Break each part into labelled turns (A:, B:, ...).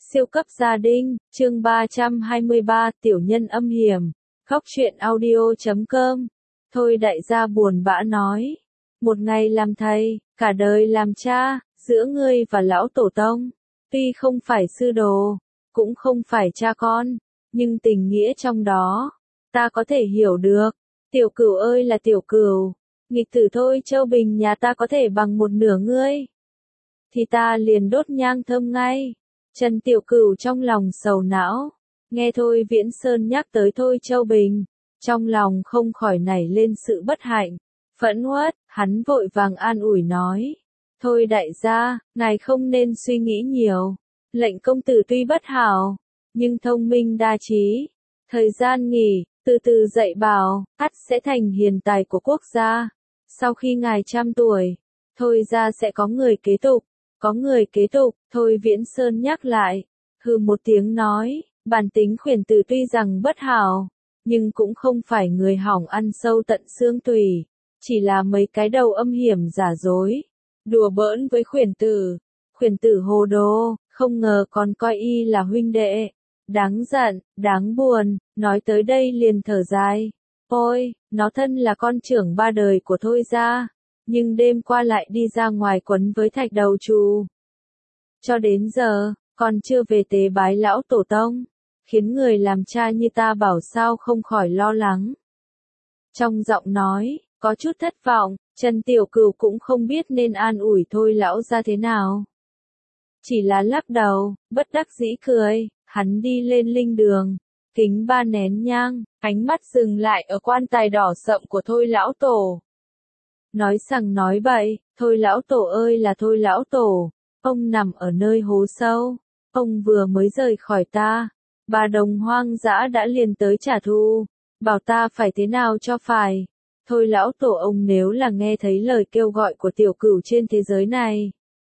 A: Siêu cấp gia đình, chương 323, tiểu nhân âm hiểm. Góc truyện audio.com. Thôi đại gia buồn bã nói. Một ngày làm thầy, cả đời làm cha, giữa ngươi và lão tổ tông. Tuy không phải sư đồ, cũng không phải cha con, nhưng tình nghĩa trong đó, ta có thể hiểu được. Tiểu cửu ơi là tiểu cửu, nghịch tử Thôi Châu Bình nhà ta có thể bằng một nửa ngươi, thì ta liền đốt nhang thơm ngay. Trần Tiểu Cửu trong lòng sầu não, nghe Thôi Viễn Sơn nhắc tới Thôi Châu Bình, trong lòng không khỏi nảy lên sự bất hạnh, phẫn uất, hắn vội vàng an ủi nói, thôi đại gia, ngài không nên suy nghĩ nhiều, lệnh công tử tuy bất hảo, nhưng thông minh đa trí, thời gian nghỉ, từ từ dạy bảo, ắt sẽ thành hiền tài của quốc gia, sau khi ngài trăm tuổi, Thôi gia sẽ có người kế tục. Có người kế tục, Thôi Viễn Sơn nhắc lại, hừ một tiếng nói, bản tính khuyển tử tuy rằng bất hảo, nhưng cũng không phải người hỏng ăn sâu tận xương tủy, chỉ là mấy cái đầu âm hiểm giả dối, đùa bỡn với khuyển tử hồ đồ, không ngờ còn coi y là huynh đệ, đáng giận, đáng buồn, nói tới đây liền thở dài, ôi, nó thân là con trưởng ba đời của Thôi gia. Nhưng đêm qua lại đi ra ngoài quấn với Thạch Đầu Trù. Cho đến giờ, còn chưa về tế bái lão tổ tông, khiến người làm cha như ta bảo sao không khỏi lo lắng. Trong giọng nói, có chút thất vọng, Trần Tiểu Cửu cũng không biết nên an ủi Thôi lão ra thế nào. Chỉ là lắc đầu, bất đắc dĩ cười, hắn đi lên linh đường, kính ba nén nhang, ánh mắt dừng lại ở quan tài đỏ sậm của Thôi lão tổ. Nói rằng nói bậy, Thôi lão tổ ơi là Thôi lão tổ, ông nằm ở nơi hố sâu, ông vừa mới rời khỏi ta, bà đồng hoang dã đã liền tới trả thù, bảo ta phải thế nào cho phải. Thôi lão tổ ông nếu là nghe thấy lời kêu gọi của tiểu cửu trên thế giới này,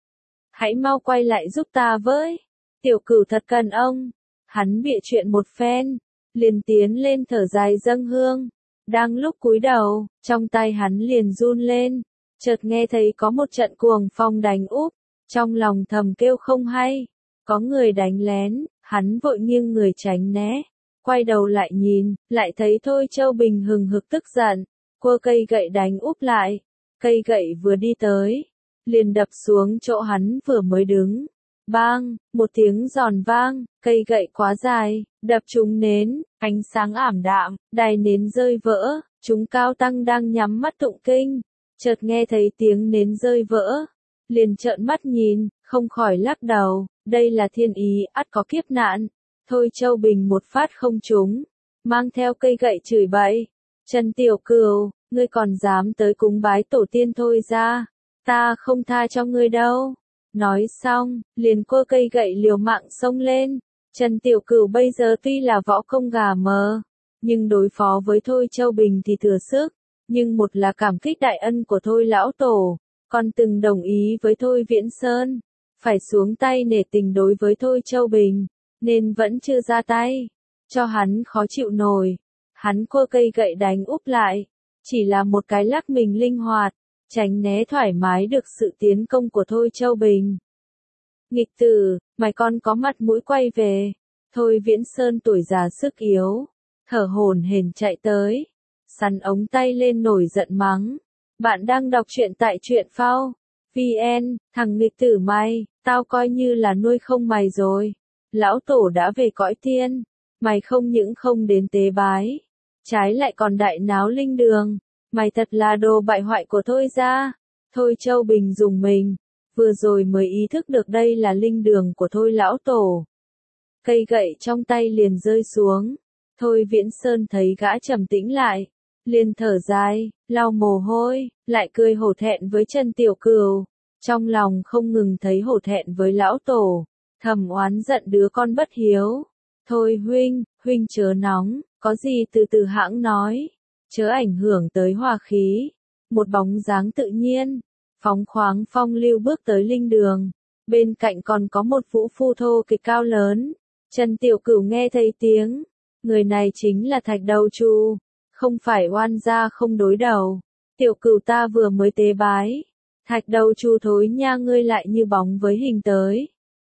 A: hãy mau quay lại giúp ta với, tiểu cửu thật cần ông. Hắn bịa chuyện một phen, liền tiến lên thở dài dâng hương. Đang lúc cúi đầu, trong tay hắn liền run lên, chợt nghe thấy có một trận cuồng phong đánh úp, trong lòng thầm kêu không hay, có người đánh lén, hắn vội nghiêng người tránh né, quay đầu lại nhìn, lại thấy Thôi Châu Bình hừng hực tức giận, quơ cây gậy đánh úp lại, cây gậy vừa đi tới, liền đập xuống chỗ hắn vừa mới đứng. Bang, một tiếng giòn vang, cây gậy quá dài, đập trúng nến, ánh sáng ảm đạm, đài nến rơi vỡ, chúng Cao Tăng đang nhắm mắt tụng kinh, chợt nghe thấy tiếng nến rơi vỡ, liền trợn mắt nhìn, không khỏi lắc đầu, đây là thiên ý, ắt có kiếp nạn. Thôi Châu Bình một phát không trúng, mang theo cây gậy chửi bậy, Trần Tiểu Cửu, ngươi còn dám tới cúng bái tổ tiên Thôi ra, ta không tha cho ngươi đâu. Nói xong, liền quơ cây gậy liều mạng xông lên. Trần Tiểu Cửu bây giờ tuy là võ công gà mờ, nhưng đối phó với Thôi Châu Bình thì thừa sức. Nhưng một là cảm kích đại ân của Thôi lão tổ, còn từng đồng ý với Thôi Viễn Sơn, phải xuống tay nể tình đối với Thôi Châu Bình, nên vẫn chưa ra tay, cho hắn khó chịu nổi. Hắn quơ cây gậy đánh úp lại, chỉ là một cái lắc mình linh hoạt, tránh né thoải mái được sự tiến công của Thôi Châu Bình. Nghịch tử, mày con có mặt mũi quay về. Thôi Viễn Sơn tuổi già sức yếu, thở hổn hển chạy tới, sắn ống tay lên nổi giận mắng. Bạn đang đọc truyện tại truyện phao VN, thằng nghịch tử mày, tao coi như là nuôi không mày rồi. Lão tổ đã về cõi tiên, mày không những không đến tế bái, trái lại còn đại náo linh đường. Mày thật là đồ bại hoại của Thôi gia. Thôi Châu Bình rùng mình, vừa rồi mới ý thức được đây là linh đường của Thôi lão tổ. Cây gậy trong tay liền rơi xuống. Thôi Viễn Sơn thấy gã trầm tĩnh lại, liền thở dài, lau mồ hôi, lại cười hổ thẹn với Trần Tiểu Cửu. Trong lòng không ngừng thấy hổ thẹn với lão tổ, thầm oán giận đứa con bất hiếu. Thôi huynh chớ nóng, có gì từ từ hãng nói. Chớ ảnh hưởng tới hòa khí. Một bóng dáng tự nhiên, phóng khoáng phong lưu bước tới linh đường. Bên cạnh còn có một vũ phu thô kịch cao lớn. Trần Tiểu Cửu nghe thấy tiếng. Người này chính là Thạch Đầu Trù. Không phải oan gia không đối đầu. Tiểu Cửu ta vừa mới tế bái. Thạch Đầu Trù thối nha ngươi lại như bóng với hình tới.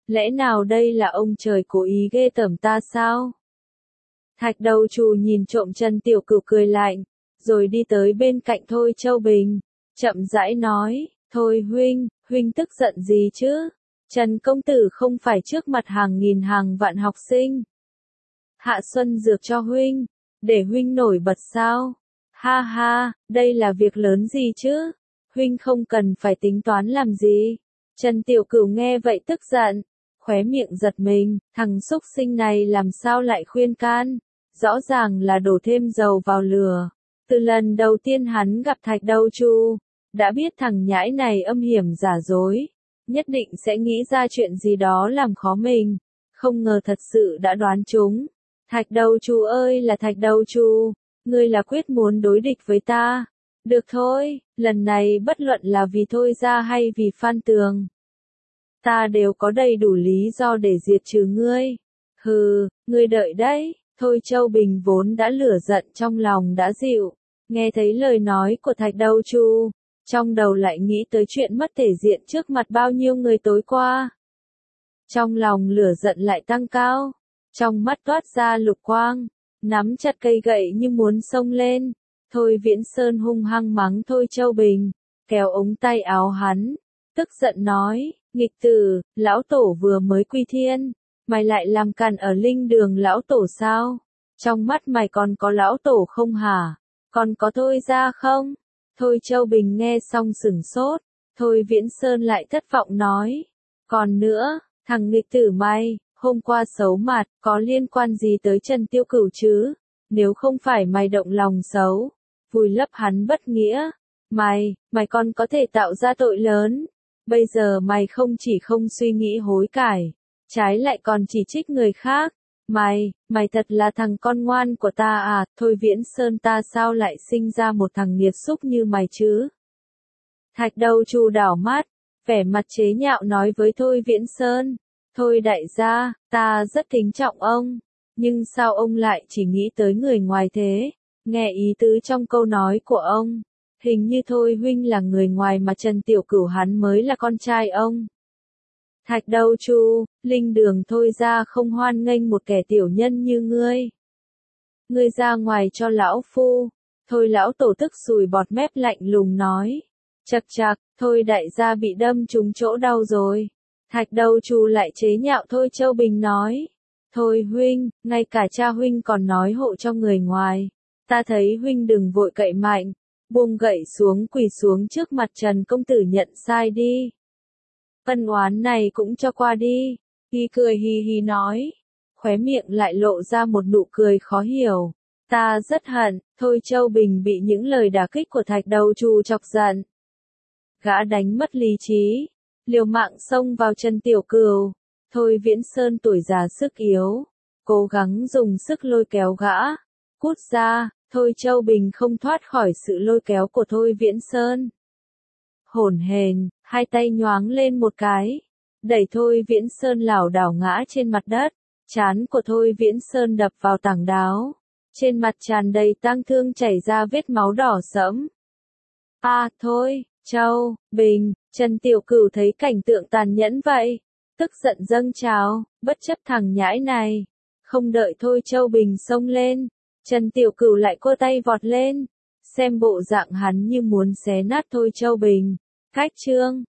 A: Lẽ nào đây là ông trời cố ý ghê tởm ta sao? Thạch đầu trù nhìn trộm Trần Tiểu Cửu cười lạnh, rồi đi tới bên cạnh Thôi Châu Bình, chậm rãi nói, thôi huynh tức giận gì chứ? Trần công tử không phải trước mặt hàng nghìn hàng vạn học sinh. Hạ xuân dược cho huynh, để huynh nổi bật sao? Ha ha, đây là việc lớn gì chứ? Huynh không cần phải tính toán làm gì. Trần Tiểu Cửu nghe vậy tức giận, khóe miệng giật mình, thằng xúc sinh này làm sao lại khuyên can? Rõ ràng là đổ thêm dầu vào lửa. Từ lần đầu tiên hắn gặp Thạch Đầu Chu, đã biết thằng nhãi này âm hiểm giả dối, nhất định sẽ nghĩ ra chuyện gì đó làm khó mình. Không ngờ thật sự đã đoán trúng. Thạch Đầu Chu ơi là Thạch Đầu Chu, ngươi là quyết muốn đối địch với ta. Được thôi, lần này bất luận là vì Thôi Gia hay vì Phan Tường, ta đều có đầy đủ lý do để diệt trừ ngươi. Hừ, ngươi đợi đấy. Thôi Châu Bình vốn đã lửa giận trong lòng đã dịu, nghe thấy lời nói của Thạch Đầu Chu, trong đầu lại nghĩ tới chuyện mất thể diện trước mặt bao nhiêu người tối qua. Trong lòng lửa giận lại tăng cao, trong mắt toát ra lục quang, nắm chặt cây gậy như muốn xông lên. Thôi Viễn Sơn hung hăng mắng Thôi Châu Bình, kéo ống tay áo hắn, tức giận nói, nghịch tử, lão tổ vừa mới quy thiên, mày lại làm càn ở linh đường lão tổ sao? Trong mắt mày còn có lão tổ không hả? Còn có Thôi Gia không? Thôi Châu Bình nghe xong sửng sốt, Thôi Viễn Sơn lại thất vọng nói, còn nữa, thằng nghịch tử mày, hôm qua xấu mặt, có liên quan gì tới Trần Tiêu Cửu chứ? Nếu không phải mày động lòng xấu, vùi lấp hắn bất nghĩa, mày còn có thể tạo ra tội lớn. Bây giờ mày không chỉ không suy nghĩ hối cải, trái lại còn chỉ trích người khác. Mày thật là thằng con ngoan của ta à? Thôi Viễn Sơn, ta sao lại sinh ra một thằng nghiệt xúc như mày chứ? Thạch Đầu Chu đảo mắt, vẻ mặt chế nhạo nói với Thôi Viễn Sơn, thôi đại gia, ta rất kính trọng ông, nhưng sao ông lại chỉ nghĩ tới người ngoài thế? Nghe ý tứ trong câu nói của ông, hình như Thôi huynh là người ngoài mà Trần Tiểu Cửu hắn mới là con trai ông. Thạch Đầu Chu, linh đường Thôi Gia không hoan nghênh một kẻ tiểu nhân như ngươi. Ngươi ra ngoài cho lão phu. Thôi lão tổ tức sùi bọt mép lạnh lùng nói. Chậc chậc, Thôi đại gia bị đâm trúng chỗ đau rồi. Thạch Đầu Chu lại chế nhạo Thôi Châu Bình nói. Thôi huynh, ngay cả cha huynh còn nói hộ cho người ngoài. Ta thấy huynh đừng vội cậy mạnh, buông gậy xuống quỳ xuống trước mặt Trần công tử nhận sai đi. Ân oán này cũng cho qua đi. Y cười hì hì nói, khóe miệng lại lộ ra một nụ cười khó hiểu. Ta rất hận. Thôi Châu Bình bị những lời đả kích của Thạch Đầu Chu chọc giận. Gã đánh mất lý trí, liều mạng xông vào Trần Tiểu Cửu. Thôi Viễn Sơn tuổi già sức yếu, cố gắng dùng sức lôi kéo gã. Cút ra. Thôi Châu Bình không thoát khỏi sự lôi kéo của Thôi Viễn Sơn. Hổn hển, hai tay nhoáng lên một cái, đẩy Thôi Viễn Sơn lảo đảo ngã trên mặt đất. Trán của Thôi Viễn Sơn đập vào tảng đáo, trên mặt tràn đầy tang thương chảy ra vết máu đỏ sẫm. Thôi Châu Bình, Trần Tiểu Cửu thấy cảnh tượng tàn nhẫn vậy, tức giận dâng trào, bất chấp thằng nhãi này. Không đợi Thôi Châu Bình xông lên, Trần Tiểu Cửu lại cô tay vọt lên, xem bộ dạng hắn như muốn xé nát Thôi Châu Bình. Cách chương